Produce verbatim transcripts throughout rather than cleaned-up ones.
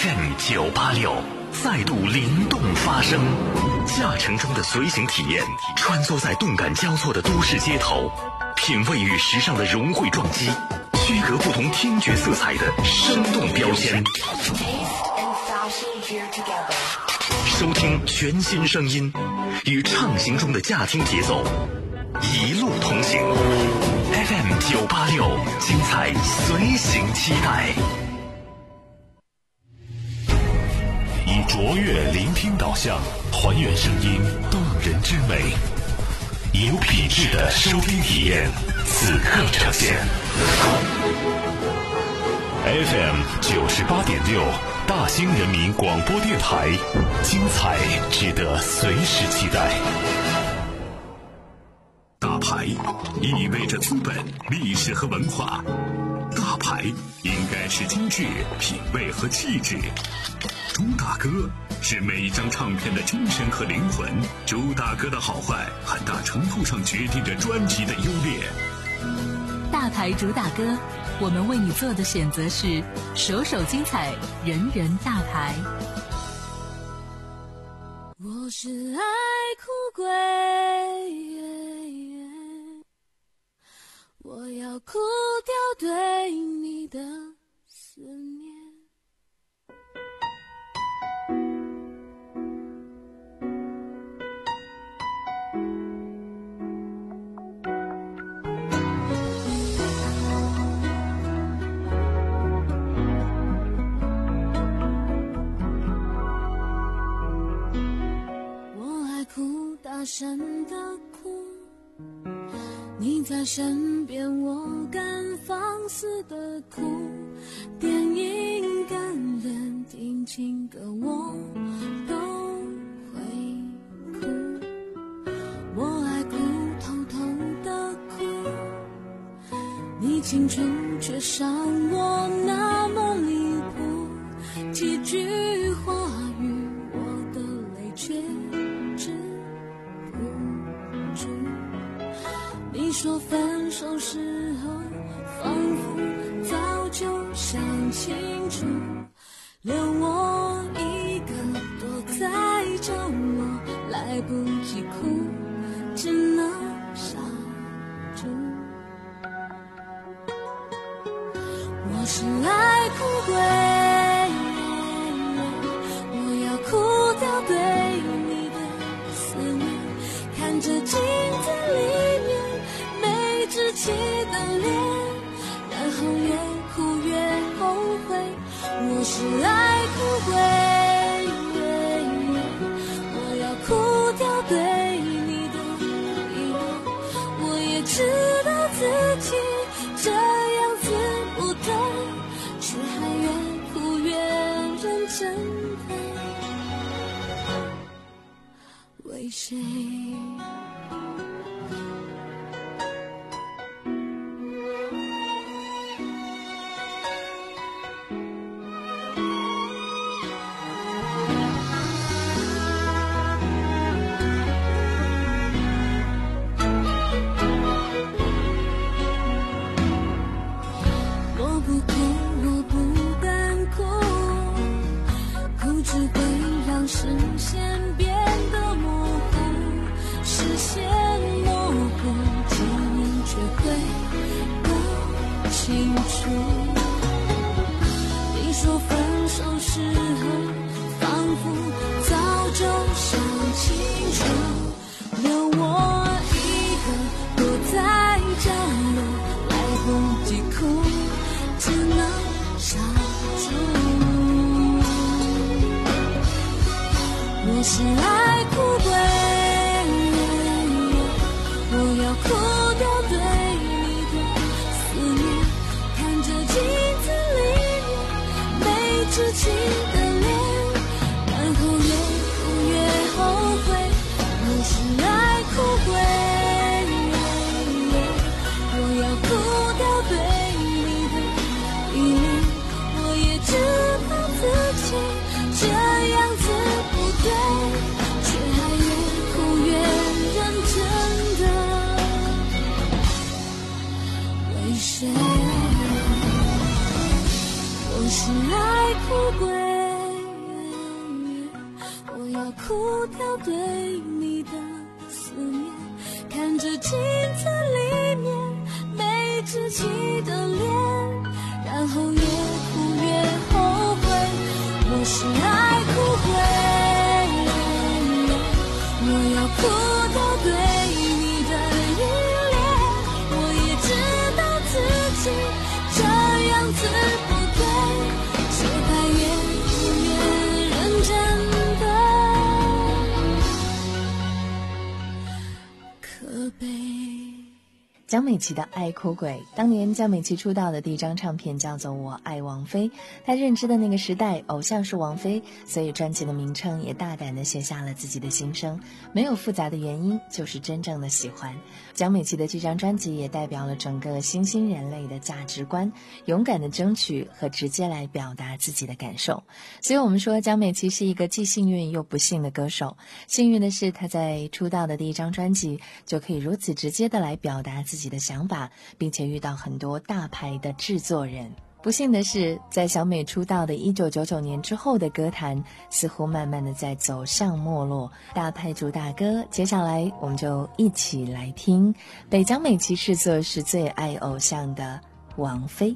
F M 九八六再度灵动发声，驾乘中的随行体验，穿梭在动感交错的都市街头，品味与时尚的融汇撞击，区隔不同听觉色彩的生动标签。收听全新声音，与畅行中的驾听节奏，一路同行。F M 九八六，精彩随行期待。以卓越聆听导向，还原声音动人之美，有品质的收听体验，此刻呈现。F M 九十八点六，大兴人民广播电台，精彩值得随时期待。大牌意味着资本、历史和文化，大牌应该是精致、品味和气质。朱大哥是每一张唱片的精神和灵魂，朱大哥的好坏很大程度上决定着专辑的优劣。 大牌主打歌，我们为你做的选择是首首精彩，人人大牌。 我是爱哭鬼，我要哭掉对你的思念。大声的哭，你在身边，我敢放肆的哭。电影感人，听情歌我都会哭。我爱哭，偷偷的哭，你清楚却伤我那么离谱。几句话语，我的泪却你说分手时候仿佛早就想清楚，留我一个躲在角落，来不及哭，只能傻住。我是爱哭鬼，我要哭掉对你的思念，看着镜子里面稚气的脸，然后越哭越后悔。我是爱哭鬼，我要哭掉对你的依恋。我也知道自己这样子不对，却还越哭越认真的为谁？视线变得模糊，视线模糊，记忆却会更清楚。你说分手时候仿佛早就想清楚，留我一个躲在角落，来不及哭，只能傻住。我是爱哭鬼，我要哭掉对你的思念，看着镜子里面没稚气的脸，然后越哭越后悔。我是爱哭鬼，我要哭掉对你的依恋。我也知道自己这样子不对，却还越哭越认真的为谁？我是爱哭鬼。 要哭掉对你的思念，看着镜子里面没稚气的脸，然后越哭越后悔，我是爱哭鬼，我要哭到对你的依恋，我也知道自己这样子不对，只该越哭越认真的可悲。 江美琪的爱哭鬼，当年江美琪出道的第一张唱片叫做《我爱王菲》，她认知的那个时代，偶像是王菲，所以专辑的名称也大胆地写下了自己的心声，没有复杂的原因，就是真正的喜欢。江美琪的这张专辑也代表了整个新兴人类的价值观，勇敢的争取和直接来表达自己的感受。所以我们说江美琪是一个既幸运又不幸的歌手。幸运的是她在出道的第一张专辑就可以如此直接的来表达自己自己的想法，并且遇到很多大牌的制作人。不幸的是，在小美出道的一九九九年之后的歌坛似乎慢慢的在走向没落。大牌主打歌，接下来我们就一起来听被江美琪视作是最爱偶像的王菲。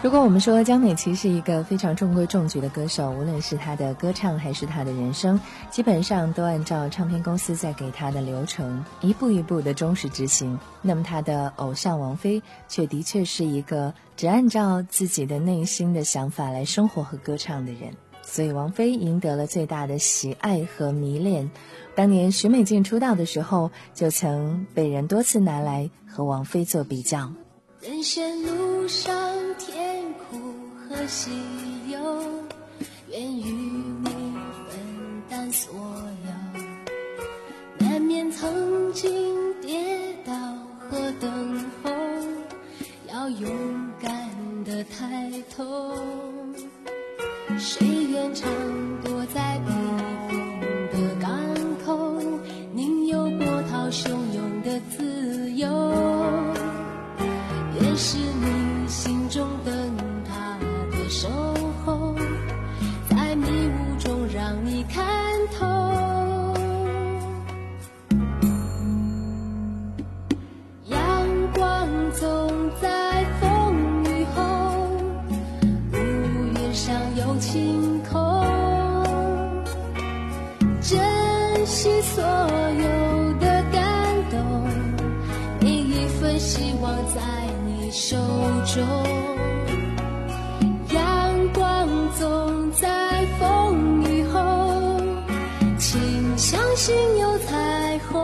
如果我们说江美琪是一个非常中规中矩的歌手，无论是她的歌唱还是她的人生，基本上都按照唱片公司在给她的流程一步一步的忠实执行，那么她的偶像王菲却的确是一个只按照自己的内心的想法来生活和歌唱的人，所以王菲赢得了最大的喜爱和迷恋。当年许美静出道的时候，就曾被人多次拿来和王菲做比较。 人生路上甜苦和喜忧，愿与你分担所有，难免曾经跌倒和等候，要勇敢地抬头，谁愿常躲在避风的港口，宁有波涛汹涌的自由，也是你心中灯塔的守候，在迷雾中让你看透，阳光总在风雨后，乌云上有晴空，珍惜所有的感动，每一份希望在你手中，阳光总在风雨后，请相信有彩虹，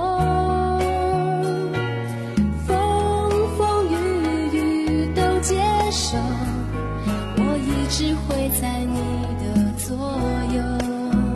风风雨雨都接受，我一直会在你的左右。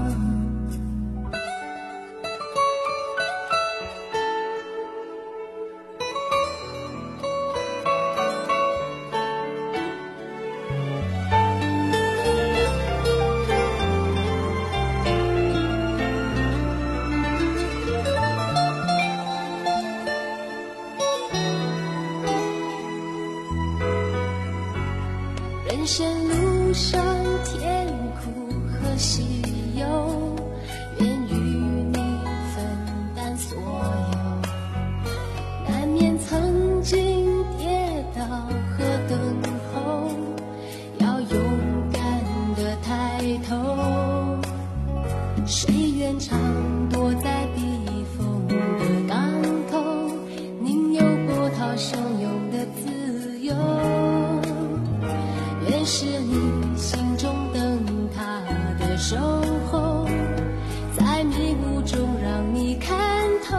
人生路上甜苦和喜忧，愿与你分担所有，难免曾经跌倒和等候，要勇敢地抬头，谁愿常躲在避风的港口，宁有波涛汹涌的自由，愿是你心中灯塔的守候，在迷雾中让你看透，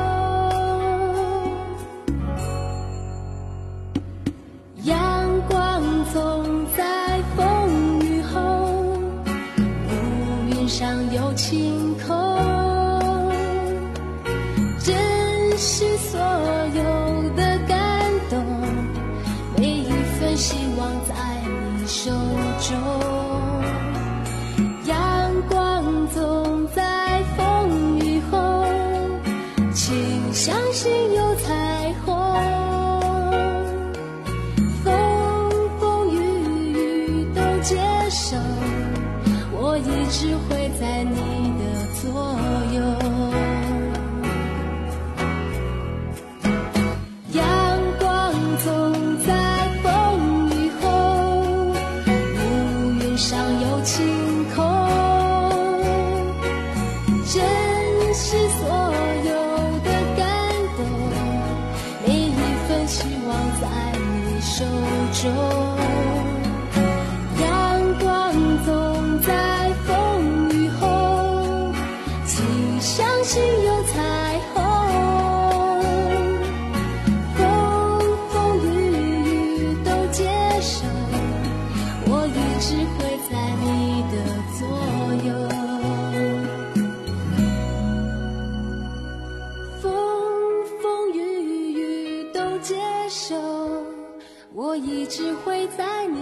阳光总在风雨后，乌云上有晴空，珍惜所有的感动，每一份希望在手中，阳光总在风雨后，请相信有彩虹，风风雨雨都接受，我一直会在你的左右，阳光总在风雨后，上有晴空，珍惜所有的感动，每一份希望在你手中，阳光总在风雨后，请相信有彩虹，风风雨雨都接受，我一直会在你的左右，风风雨雨都接受，我一直会在你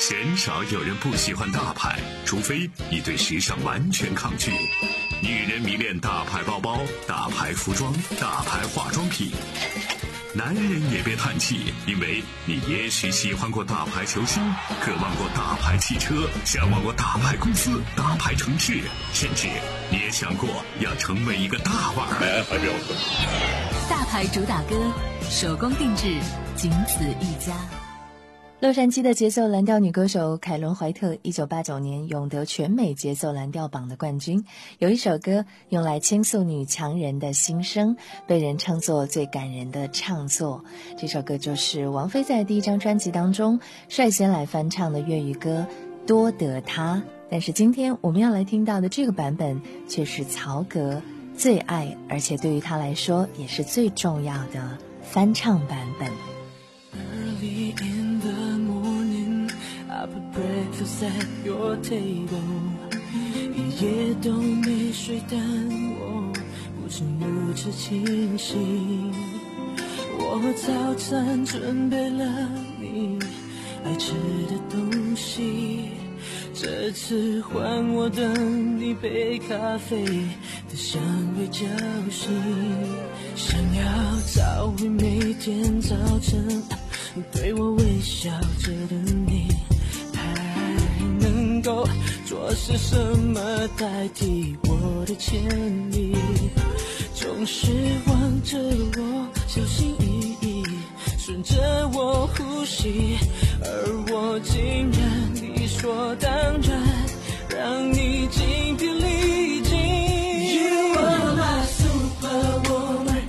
鲜少有人不喜欢大牌，除非你对时尚完全抗拒。女人迷恋大牌包包、大牌服装、大牌化妆品。男人也别叹气，因为你也许喜欢过大牌球星，渴望过大牌汽车，向往过大牌公司、大牌城市，甚至你也想过要成为一个大腕儿。 大牌主打歌，手工定制，仅此一家。 洛杉矶的节奏蓝调女歌手凯伦怀特一九八九年勇得全美节奏蓝调榜的冠军，有一首歌用来倾诉女强人的心声，被人称作最感人的唱作。这首歌就是王菲在第一张专辑当中率先来翻唱的粤语歌《多得他》。但是今天我们要来听到的这个版本却是曹格最爱，而且对于他来说也是最重要的翻唱版本。 Early in the morning, I put breakfast at your table. 一夜都没睡，但我不曾如此清醒。我早餐准备了你爱吃的东西，这次换我等你杯咖啡的香味叫醒，想要找回每天早晨对我微笑着的你，还能够做些什么代替我的歉意？总是望着我小心翼翼，顺着我呼吸，而我竟然理所当然让你精疲力尽。 You are my superwoman，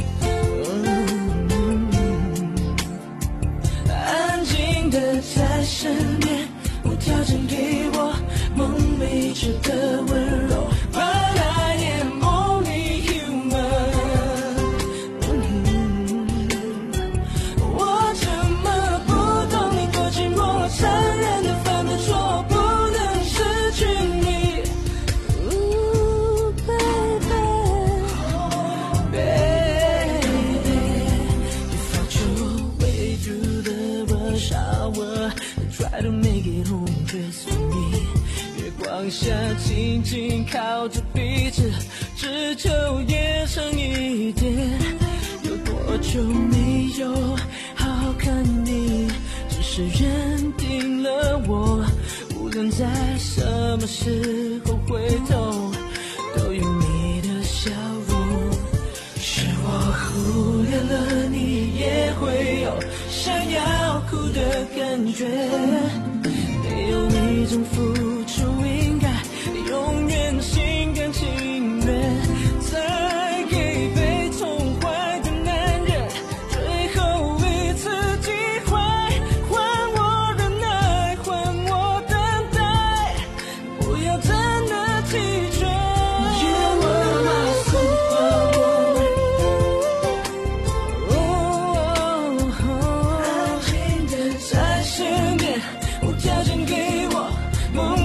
安静的在身边，无条件给我梦寐着的温柔。But I am only human， 我怎么不懂你多寂寞，残忍的犯的错，不能失去你。Ooh, baby, baby, you fought your way through the rush hour, try to make it home just for me。月光下紧紧靠着彼此，只求夜长一点。有多久没有好好看你，只是认定了我，无论在什么时候回头，都有你的笑容。是我忽略了你也会有想要哭的感觉，没有一种付出应该永远心甘情愿，再给被宠坏的男人最后一次机会，还我忍耐，还我等待，不要真的弃权。You are my superwoman， 安静的在身边，无条件给我梦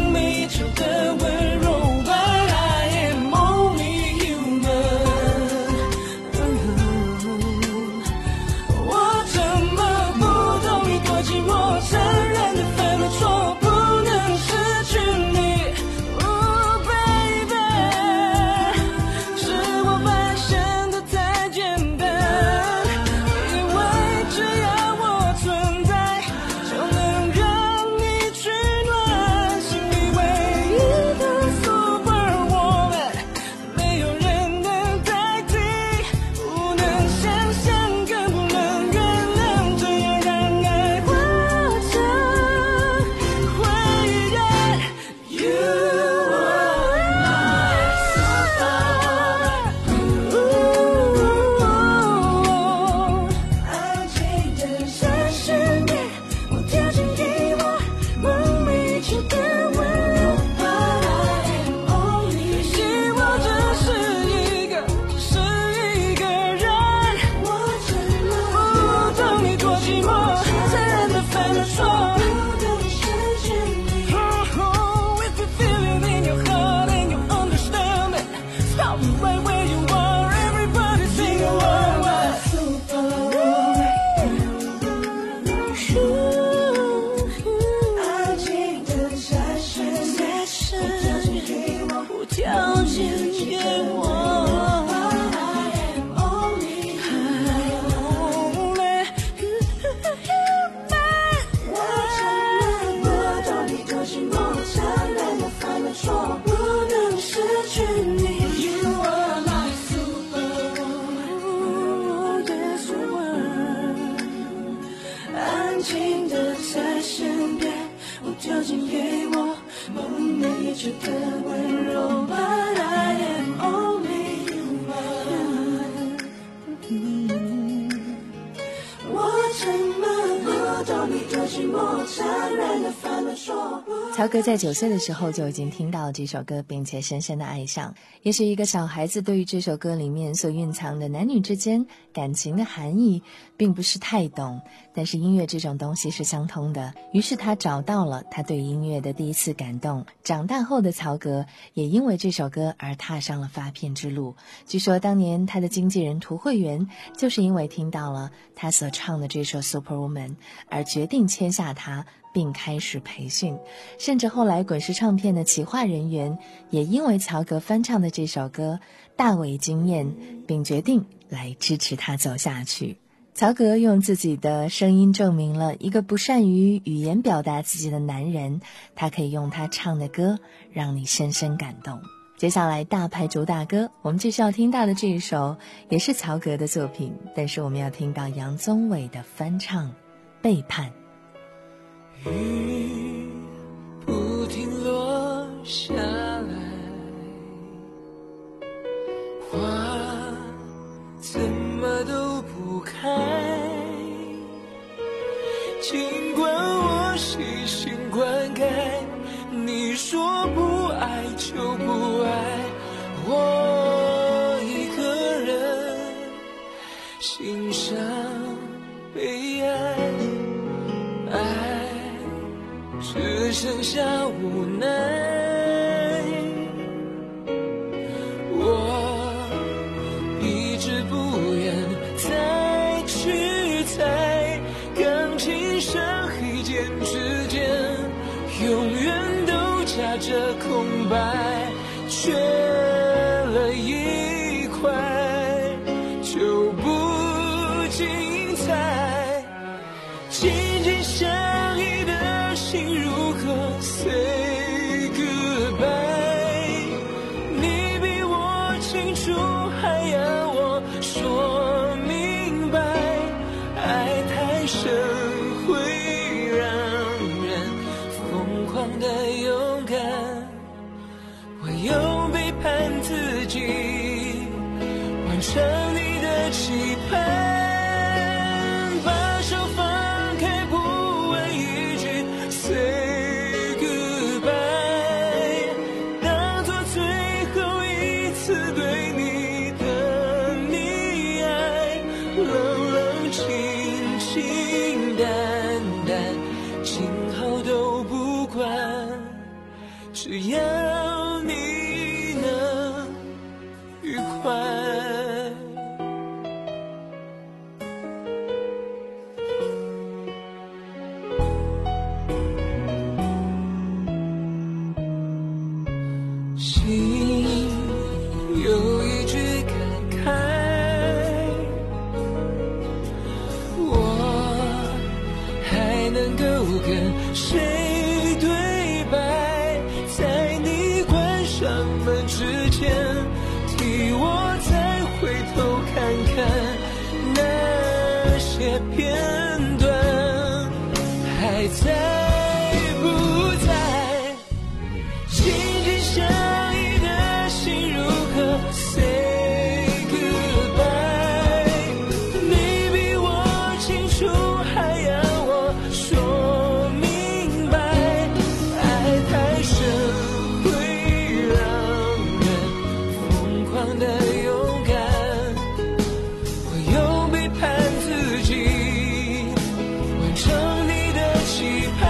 最初的温柔 But I am only human、嗯、我沉默后找你的寂寞，残忍的反了说。 曹格在九岁的时候就已经听到这首歌，并且深深的爱上。也许一个小孩子对于这首歌里面所蕴藏的男女之间感情的含义并不是太懂，但是音乐这种东西是相通的，于是他找到了他对音乐的第一次感动。长大后的曹格也因为这首歌而踏上了发片之路。据说当年他的经纪人涂慧源就是因为听到了他所唱的这首 Superwoman 而决定签下他并开始培训，甚至后来滚石唱片的企划人员也因为曹格翻唱的这首歌大为惊艳，并决定来支持他走下去。曹格用自己的声音证明了一个不善于语言表达自己的男人，他可以用他唱的歌让你深深感动。接下来大牌主打歌，我们继续要听到的这一首也是曹格的作品，但是我们要听到杨宗纬的翻唱《背叛》。 雨不停落下来，花怎么都不开，尽管我细心灌溉，你说不爱就不爱，我一个人欣赏悲哀，爱只剩下无奈，我一直不愿再去猜，钢琴上黑键之间永远都夹着空白，缺了一块就不精彩，紧紧相依的心如何 say goodbye， 你比我清楚还要我说明白，爱太深会让人疯狂的勇敢，我用背叛自己完成你的期盼，把手放开不问一句 say goodbye， 当作最后一次对你的溺爱，冷冷清清淡淡，今后都不管，只要你能愉快。心有一句感慨，我还能够跟谁对白，在你关上门之前，替我再回头看看那些片段还在不在，紧紧相依的心如何 say goodbye， 你比我清楚还要我说明白，爱太深会让人疯狂的勇敢，我用背叛自己完成你的期盼，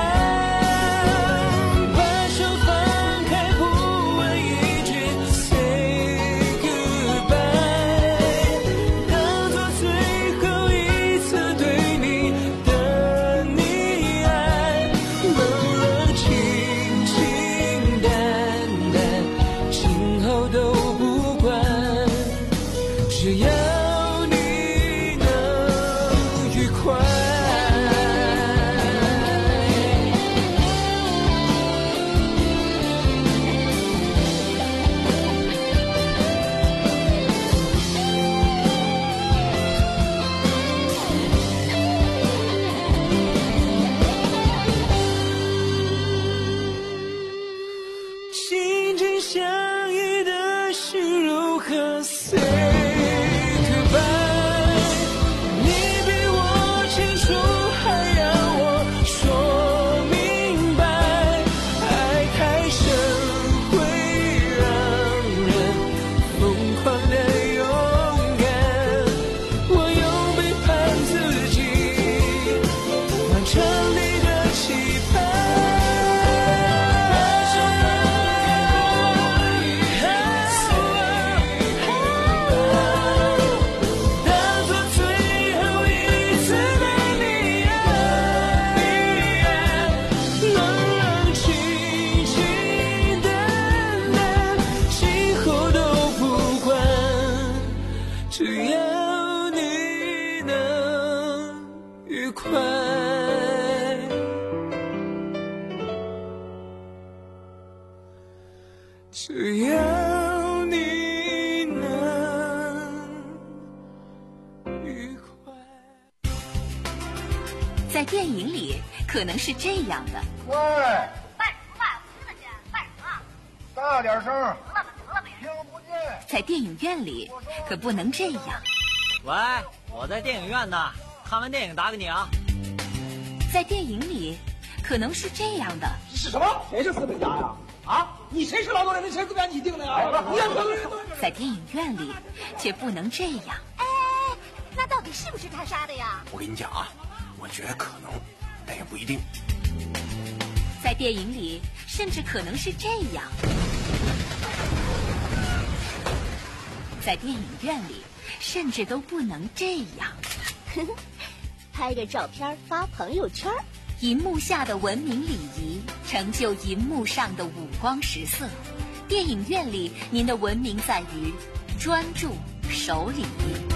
亏。只要你能愉快。 在电影里可能是这样的。 喂， 卖什么卖？我听得见，卖什么？ 大点声。 得了吧，得了呗。 听不见。 在电影院里可不能这样。 喂，我在电影院呢，看完电影打给你啊。 在电影里可能是这样的。 是什么？谁是资本家呀？啊，你谁是劳动人民，谁资本家你定的呀？你要在电影院里却不能这样。 哎，那到底是不是他杀的呀？ 我跟你讲啊，我觉得可能，但也不一定。 在电影里甚至可能是这样。在电影院里甚至都不能这样。 拍个照片发朋友圈。 银幕下的文明礼仪成就银幕上的五光十色。电影院里您的文明在于专注守礼。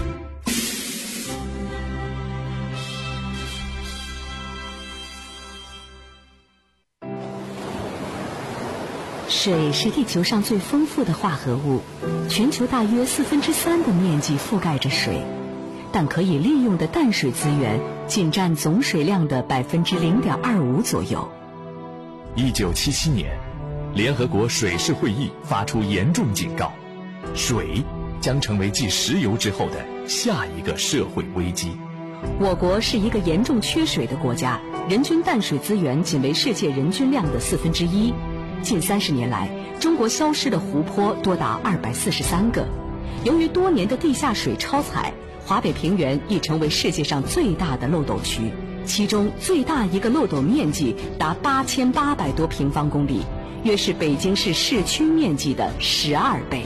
水是地球上最丰富的化合物，全球大约四分之三的面积覆盖着水，但可以利用的淡水资源仅占总水量的百分之零点二五左右。 一九七七年，联合国水事会议发出严重警告，水将成为继石油之后的下一个社会危机。 我国是一个严重缺水的国家，人均淡水资源仅为世界人均量的四分之一。近三十年来，中国消失的湖泊多达二百四十三个。由于多年的地下水超采，华北平原已成为世界上最大的漏斗区，其中最大一个漏斗面积达八千八百多平方公里，约是北京市市区面积的十二倍。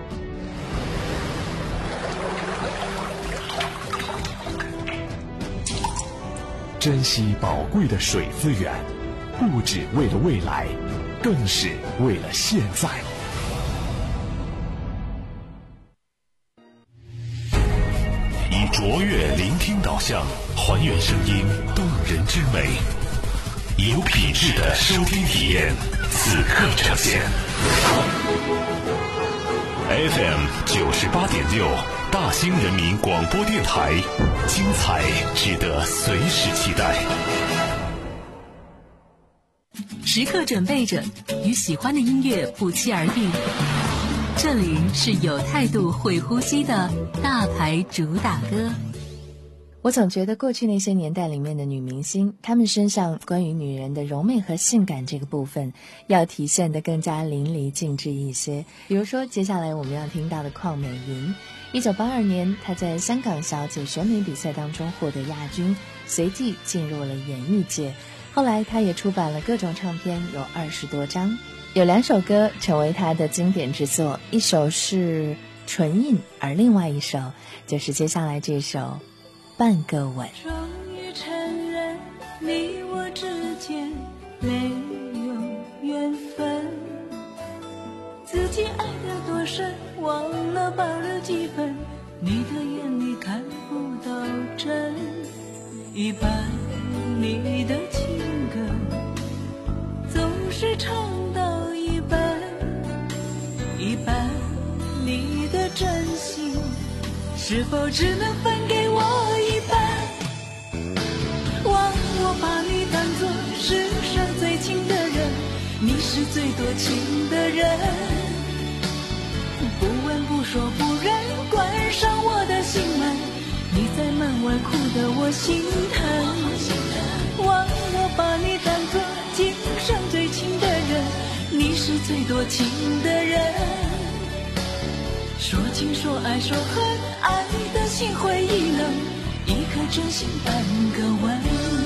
珍惜宝贵的水资源，不只为了未来，更是为了现在。以卓越聆听导向，还原声音动人之美，以有品质的收听体验，此刻呈现。F M 九十八点六，大兴人民广播电台，精彩值得随时期待。 时刻准备着，与喜欢的音乐不期而遇。这里是有态度、会呼吸的大牌主打歌。 我总觉得过去那些年代里面的女明星，她们身上关于女人的柔媚和性感这个部分，要体现得更加淋漓尽致一些。比如说，接下来我们要听到的邝美云，一九八二年，她在香港小姐选美比赛当中获得亚军，随即进入了演艺界。后来，她也出版了各种唱片，有二十多张。有两首歌成为她的经典之作，一首是《唇印》，而另外一首就是接下来这首半个吻。 终于承认你我之间没有缘分，自己爱得多深，忘了保留几分，你的眼里看不到真，一半你的情歌总是唱到一半，一半你的真心是否只能分给我一半？忘我把你当作世上最亲的人，你是最多情的人，不问不说不认，关上我的心门，你在门外哭得我心疼。忘我把你当作今生最亲的人，你是最多情的人，说情说爱说恨，爱的心灰意冷，一颗真心半个吻。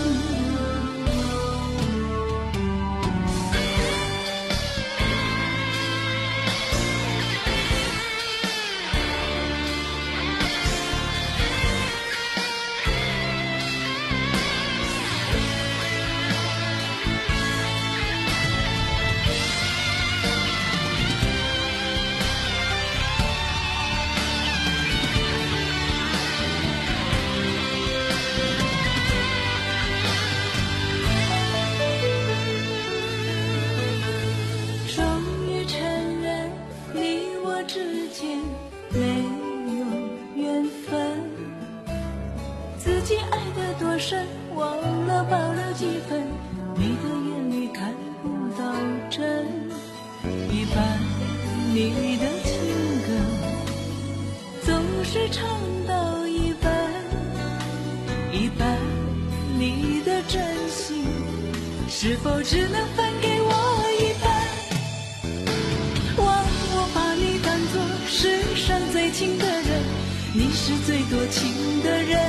竟爱得多深，忘了保留几分，你的眼里看不到真。一半你的情歌总是唱到一半，一半你的真心是否只能分给我一半？忘我把你当作世上最亲的人，你是最多情的人，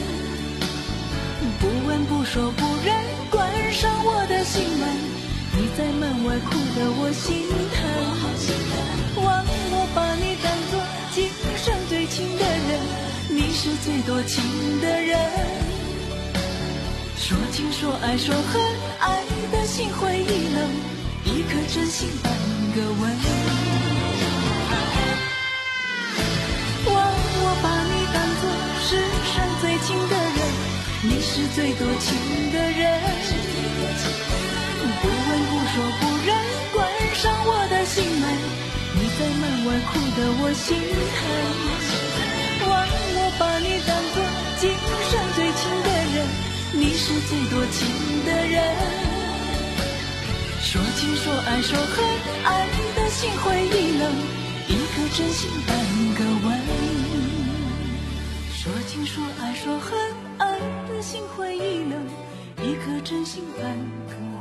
不问不说不认，关上我的心门，你在门外哭得我心疼。忘我把你当作今生最亲的人，你是最多情的人，说情说爱说恨，爱的心灰意冷，一颗真心半个吻。忘我把你当作世上最亲的人，你是最多情的人，不问不说不认，关上我的心门，你在门外哭得我心疼。忘我把你当作今生最亲的人，你是最多情的人，说情说爱说恨，爱的心灰意冷，一颗真心半个吻。说情说爱说恨，爱的心灰意冷，一颗真心半个吻。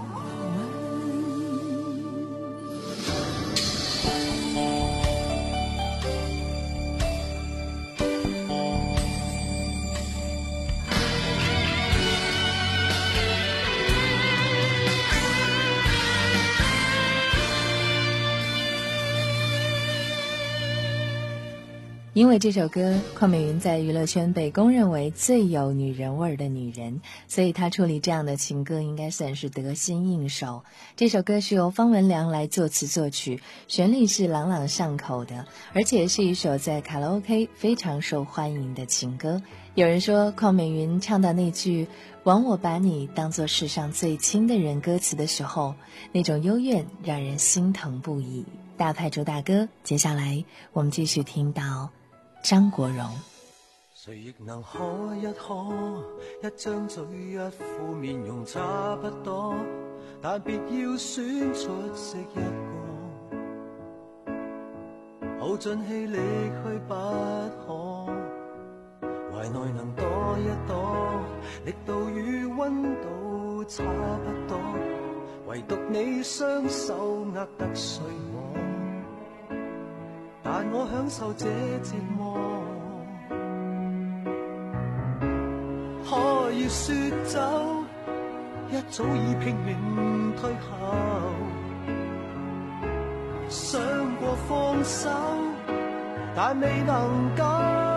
因为这首歌，邝美云在娱乐圈被公认为最有女人味儿的女人，所以她处理这样的情歌应该算是得心应手。这首歌是由方文良来作词作曲，旋律是朗朗上口的，而且是一首在卡拉 OK 非常受欢迎的情歌。有人说，邝美云唱到那句枉我把你当作世上最亲的人歌词的时候，那种幽怨让人心疼不已。大牌主打歌，接下来我们继续听到張國榮。 誰亦能可一可，一張嘴一副面容差不多，但別要選出色一個，耗盡氣力去不可，懷內能躲一躲，力度與溫度差不多，唯獨你雙手握得碎我，但我享受這折磨，可以說走，一早已拼命退後，想過放手，但未能夠，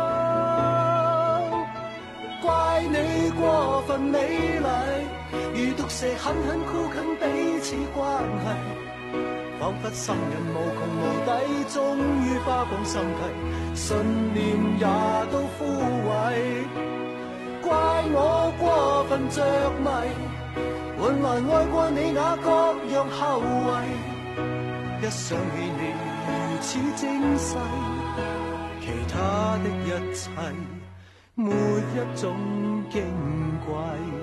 怪你過分美麗，如毒蛇狠狠箍緊彼此關係，彷彿心人無窮無底，終於花光心計，信念也都枯萎，怪我過分着迷，換來愛過你那各樣後遺，一想起你如此精細，其他的一切沒一種矜貴。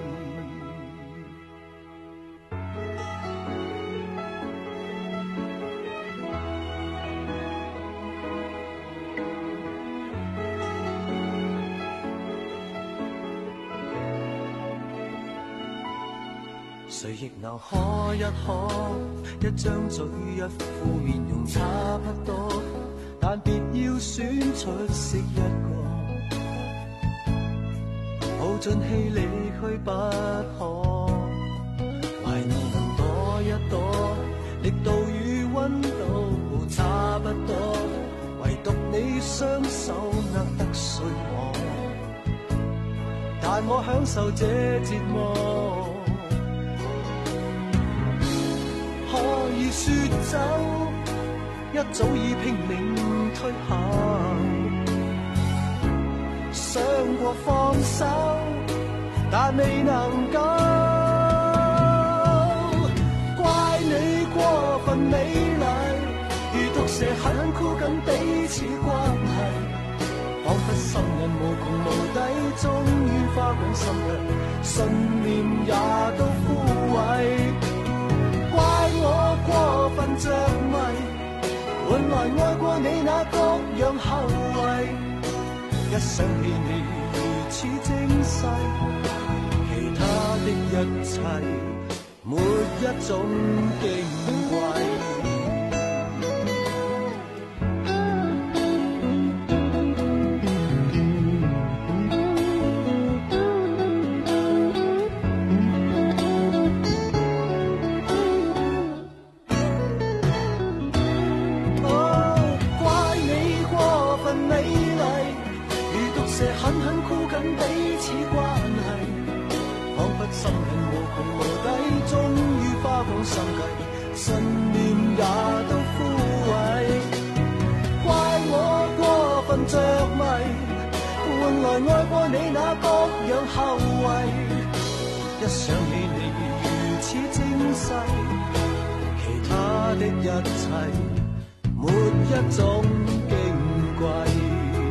誰亦能可一可，一張嘴一副面容差不多，但別要選出色一個，耗盡氣力去不可，懷內能躲一躲，力度與溫度差不多，唯獨你雙手握得碎我，但我享受這折磨，可以說走，一早已拼命退後，想過放手，但未能夠，怪你過分美麗，如毒蛇狠狠箍緊彼此關係，彷彿心人無窮無底，終於花光心計，信念也都枯萎。怪我過分着迷，換來愛過你那各樣後遺。一想起你如此精細，其他的一切沒一種矜貴。狠狠箍緊彼此關係，彷彿心癮無窮無底，終於花光心計，信念也都枯萎。怪我過分着迷，換來愛過你那各樣後遺。一想起你如此精細，其他的一切沒一種矜貴。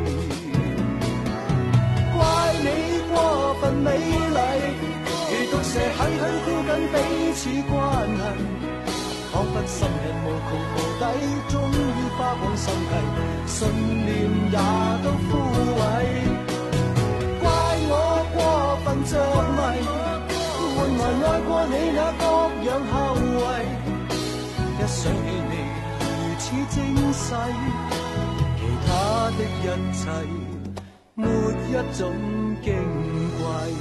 過分美麗，如毒蛇狠狠箍緊彼此關係，彷彿心癮無窮無底，終於花光心計，信念也都枯萎。怪我過分着迷，換來愛過你那各樣後遺。一想起你如此精細，其他的一切沒一種矜貴。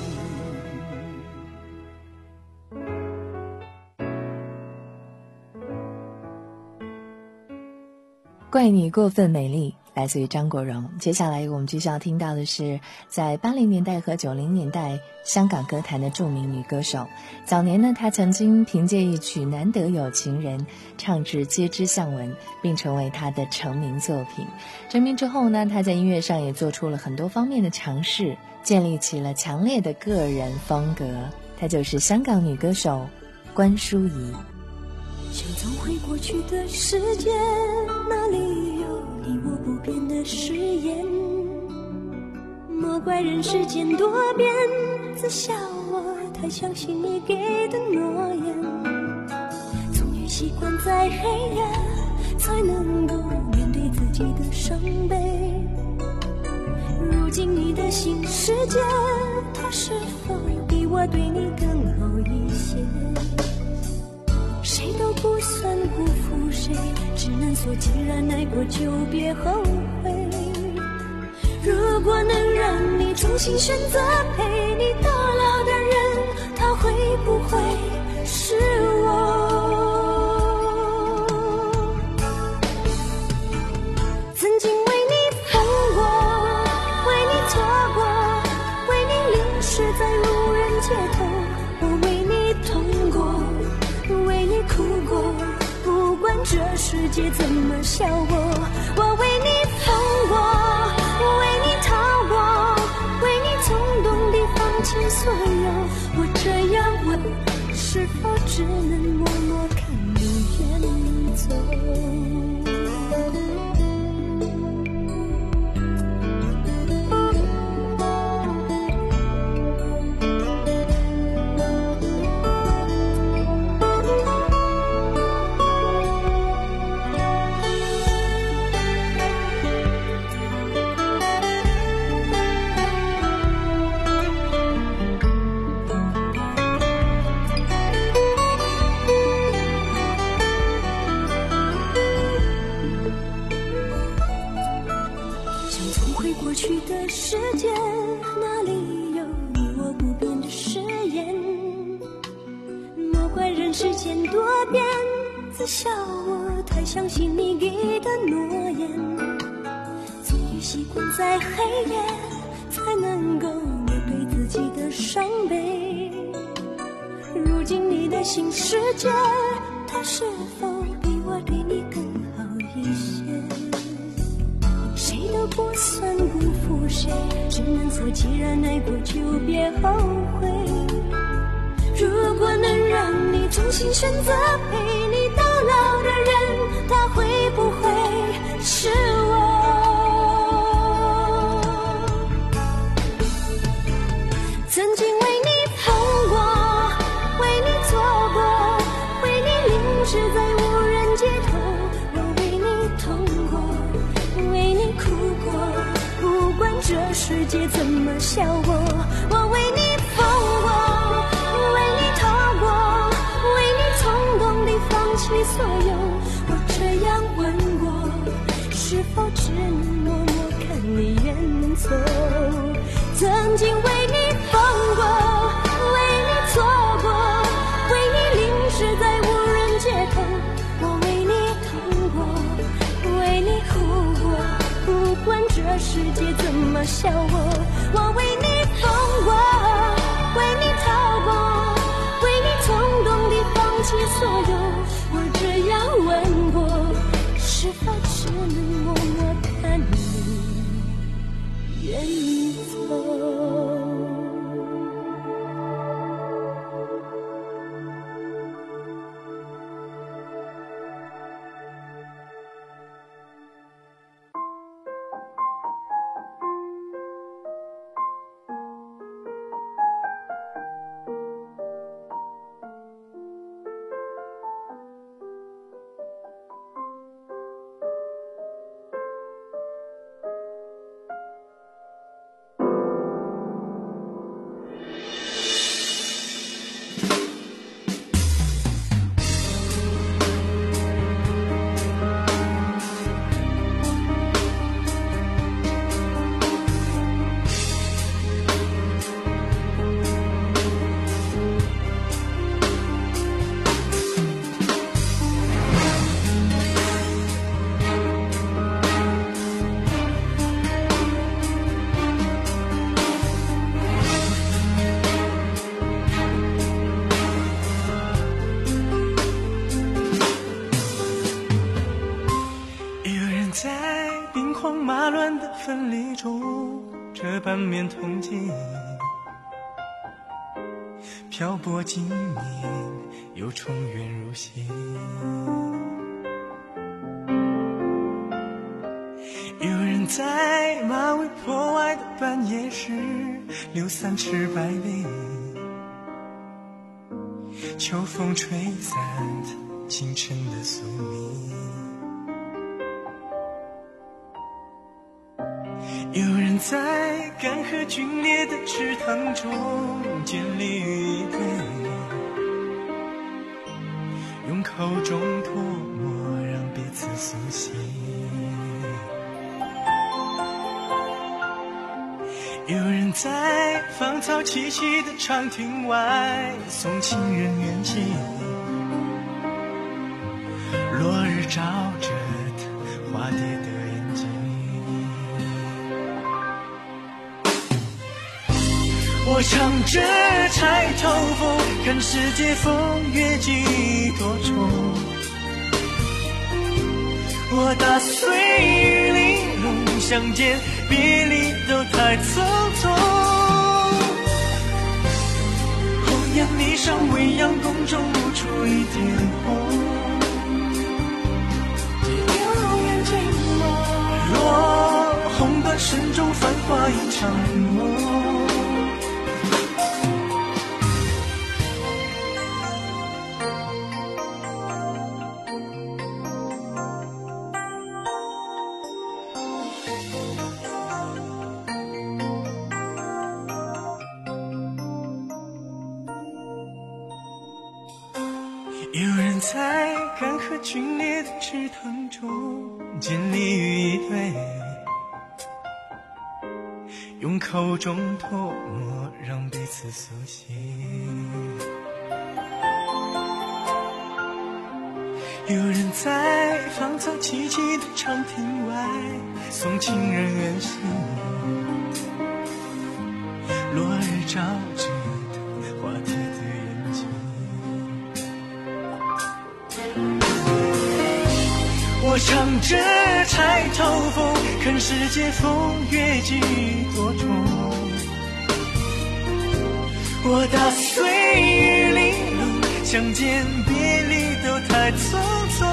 怪你过分美丽，来自于张国荣。接下来我们继续要听到的是在八零年代和九零年代香港歌坛的著名女歌手。早年呢，她曾经凭借一曲《难得有情人》唱至街知巷闻，并成为她的成名作品。成名之后呢，她在音乐上也做出了很多方面的尝试，建立起了强烈的个人风格。她就是香港女歌手关淑怡。 想走回过去的时间，那里有你我不变的誓言，莫怪人世间多变，自笑我太相信你给的诺言。终于习惯在黑夜才能够面对自己的伤悲，如今你的新世界，它是否比我对你更好一些？谁都不算辜负谁，只能说既然爱过就别后悔。如果能让你重新选择陪你到老的人，他会不会是我？曾经为你疯过，为你错过，为你淋湿在无人街头，我为你痛过，为你哭过，不管这世界怎么笑我，我为你疯过，为你逃过，为你冲动地放弃所有。我这样问，是否只能默默看你远走？过去的世界，哪里有你我不变的誓言？莫怪人世间多变，自笑我太相信你给的诺言。终于习惯在黑夜才能够面对自己的伤悲，如今你的新世界，它是否比我对你更好一些？谁都不算辜负谁，只能说既然爱过就别后悔。如果能让你重新选择陪你到老的人，他会不会是我？ 曾经为你疯过，为你错过，为你淋湿在无人街头，我为你痛过，为你哭过，不管这世界怎么笑我，我为你疯过，为你逃过，为你冲动地放弃所有，我这样问过，是否只能默默看你远走？曾经为你疯过，为你错过，为你淋湿在无人街头，我为你痛过，为你哭过，不管这世界怎么笑我，我为你疯过，为你逃过，为你冲动地放弃所有，我这样问过，是否只能默默看你远走？ 分离中，这半面铜镜漂泊经年，又重圆如新。有人在马嵬坡外的半夜时流三尺白绫，秋风吹散清晨的宿命。有人在干涸皲裂的池塘中建立于一对，用口中唾沫让彼此苏醒。有人在芳草萋萋的长亭外送情人远行，落日照着他花蝶的眼睛。我唱着钗头凤，看世界风月几多重。我打碎玉玲珑，相见别离都太匆匆。红颜霓裳，未央宫中无处一点红。永远寂寞，若红断身中繁华一场梦。有人在干涸皲裂的池塘中建立于一对，用口中唾沫让彼此苏醒。有人在芳草萋萋的长亭外送情人远行，落日照着花蝶的眼睛。我唱着钗头凤，看世界风月几多重。我打碎玉玲珑，相见别离都太匆匆。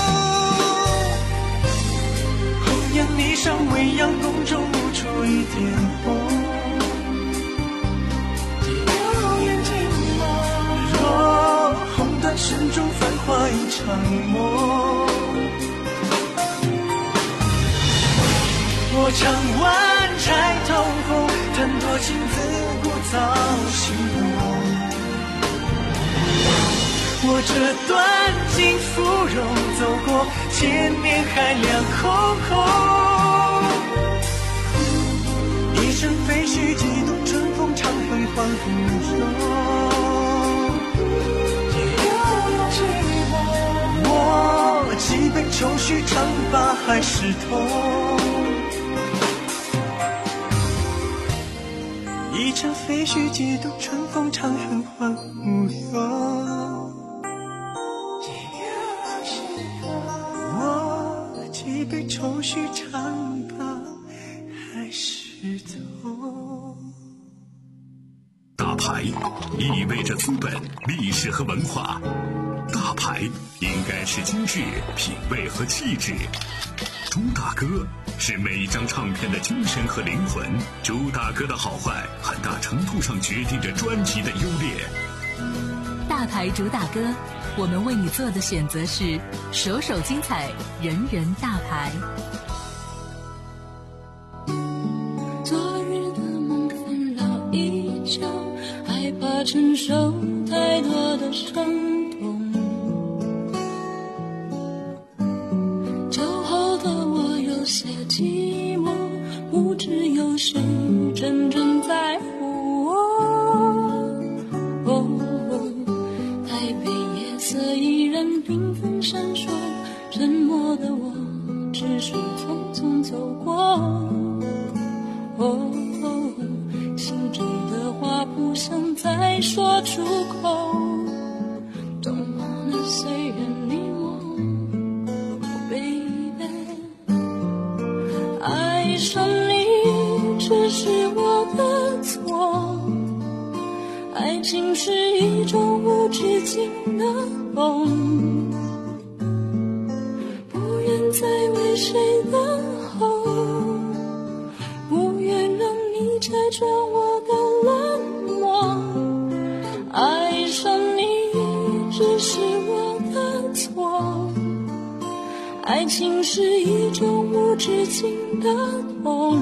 红颜霓裳，未央宫中无处一点红。 梦。我唱完摘透红，弹多情自古早心动。我这段情芙蓉，走过千年海量空空。一声废墟，几度春风，长风缓拂中。我几杯愁绪，常把海湿透。一场废墟，几度春风，长恨缓无忧。我几杯愁绪，常把海湿透。 大牌意味着资本、历史和文化。大牌应该是精致、品味和气质。朱大哥是每张唱片的精神和灵魂。朱大哥的好坏，很大程度上决定着专辑的优劣。 大牌朱大哥，我们为你做的选择是首首精彩，人人大牌。 昨日的梦纷扰一场，害怕承受太多的伤痛。酒后的我有些寂寞，不知有谁真正在乎我。哦，台北夜色依然缤纷闪烁，沉默的我只是匆匆走过。哦，心中的话不想再说出口。Don't wanna say anymore, baby。爱上你只是我的错，爱情是一种无止境的梦，不愿再为谁等候，不愿让你拆穿我的冷漠。爱上你只是我的错，爱情是一种无止境的痛，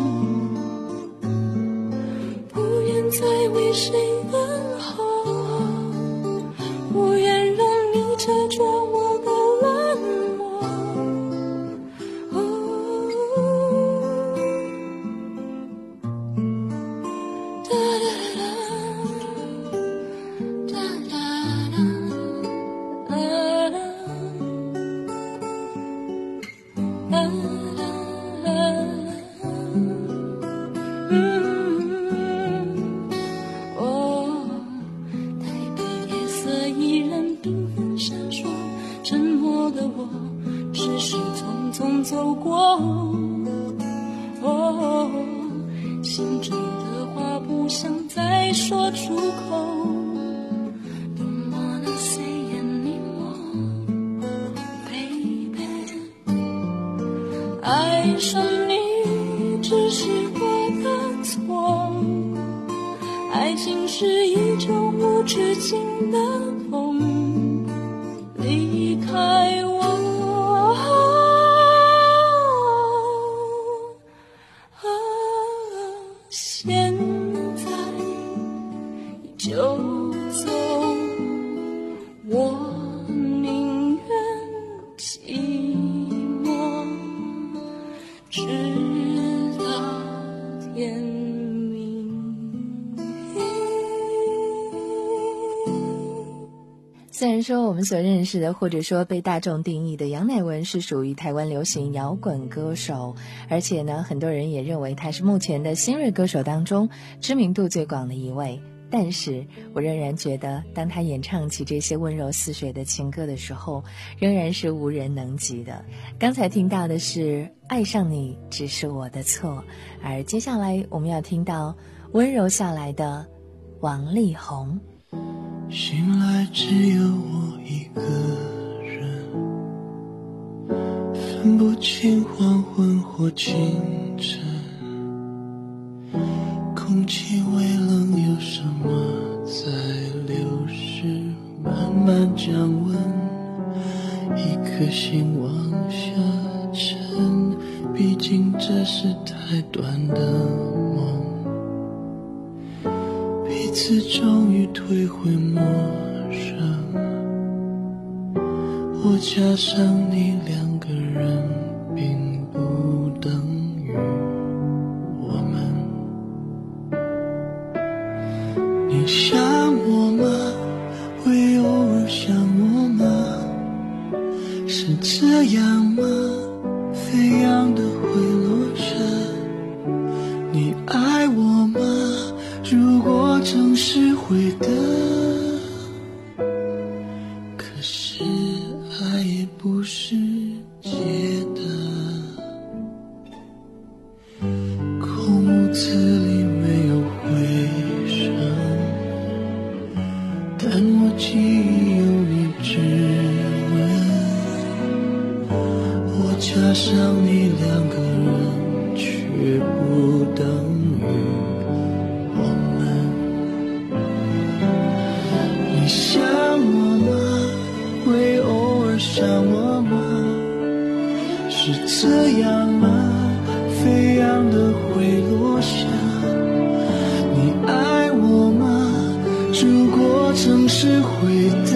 不愿再为谁等候，不愿让你拆穿我的冷漠。哒哒哒哒哒哒哒哒哒。走过，哦，心中的话不想再说出口。Don't wanna say anymore, baby。爱上你只是我的错，爱情是一种无止境的痛，离开我。现在就走，我宁愿寂寞，直到天明。 虽然说我们所认识的或者说被大众定义的杨乃文是属于台湾流行摇滚歌手，而且呢很多人也认为他是目前的新锐歌手当中知名度最广的一位，但是我仍然觉得当他演唱起这些温柔似水的情歌的时候，仍然是无人能及的。刚才听到的是爱上你只是我的错，而接下来我们要听到温柔下来的王力宏。 醒来只有我一个人，分不清黄昏或清晨，空气微冷，有什么在流逝，慢慢降温， 一颗心往下沉，毕竟这是太短的梦，彼此终于退回陌生，我加上你两个人并不等于我们。你想我吗？会偶尔想我吗？是这样吗？飞扬的会落下。你爱我吗？如果诚实回答，可是爱也不是解答。空屋子里没有回声，但我记忆有你指纹。我加上你两个人，却不等于我们。你想我吗？会偶尔想我吗？是这样吗？飞扬的会落下。你爱我吗？如果诚实回答，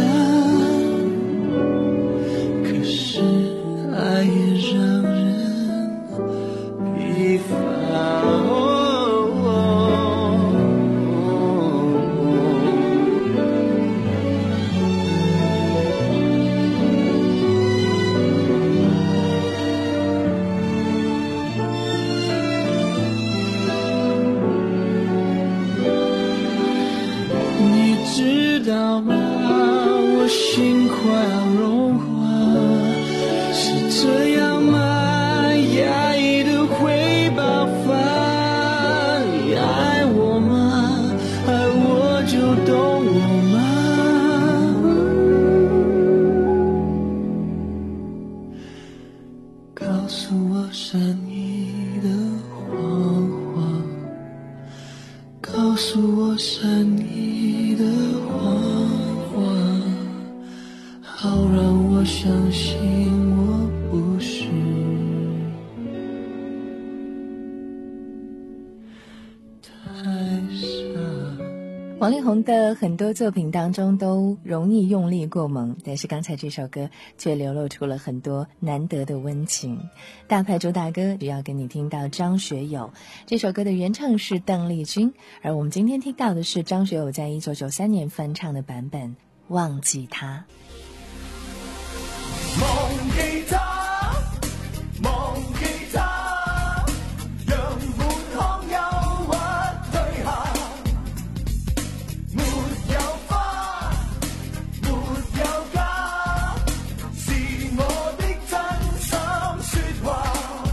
可是爱也让人疲乏。知道吗？我心快要融化，是这样吗？压抑的会爆发。你爱我吗？爱我就懂我吗？告诉我善意的谎话，告诉我善意的谎话，好让我相信我不是太傻。 王力宏的很多作品当中都容易用力过猛，但是刚才这首歌却流露出了很多难得的温情。大牌主打歌只要跟你听到张学友，这首歌的原唱是邓丽君，而我们今天听到的是张学友在一九九三年翻唱的版本《忘记他》。 忘记他，忘记他，让滿腔憂鬱退下。沒有花，沒有家，是我的真心說話。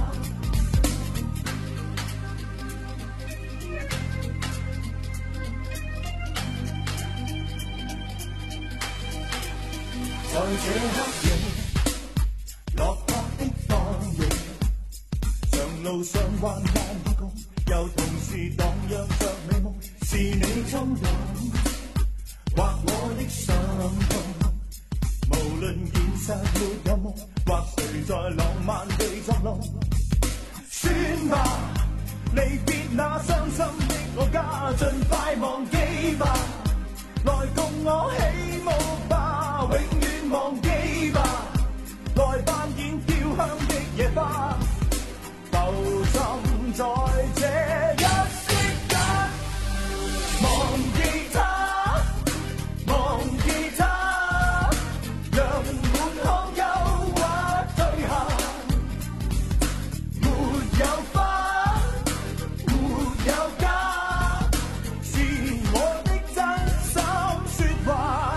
在這黑夜落魄的放映，長路上患難與共，又同時蕩漾着美夢，是你衝動劃我的傷痛。無論現實沒有夢，或誰在浪漫地作弄，算吧，離別那傷心的我家，盡快忘記吧，來共我起舞吧，永遠忘記吧。來扮演飄香的野花，浮沉在這一息間。忘記他，忘記他，讓滿腔憂鬱退下。沒有花，沒有家，是我的真心說話。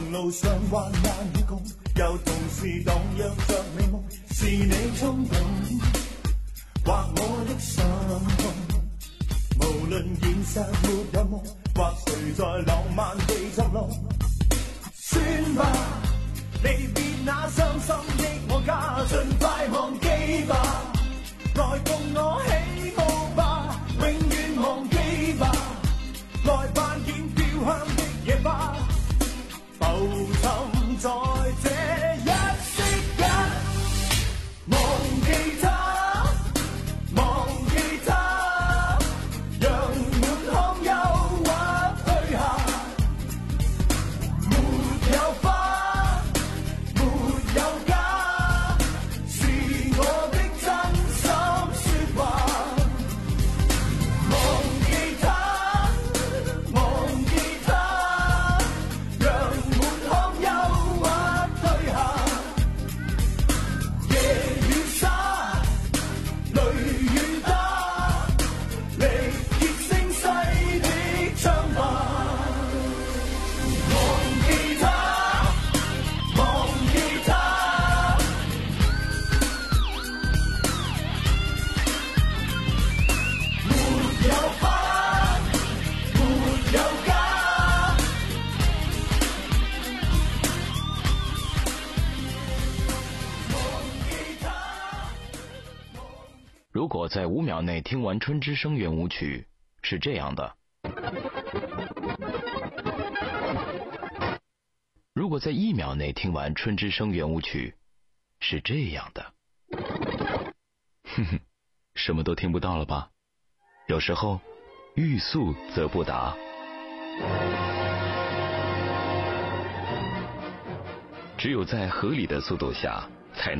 长路上患难与共，有同事荡漾着美梦，是你冲动，或我的心痛。無論現實沒有夢，或誰在浪漫地作弄，算吧，離別那傷心的我家，盡快忘記吧，來共我起舞吧，永遠忘記吧，來扮演飄香的野花，浮沉在這一息間，忘記他。 如果在五秒内听完《春之声》圆舞曲，是这样的；如果在一秒内听完《春之声》圆舞曲，是这样的。哼哼，什么都听不到了吧？有时候，欲速则不达。只有在合理的速度下，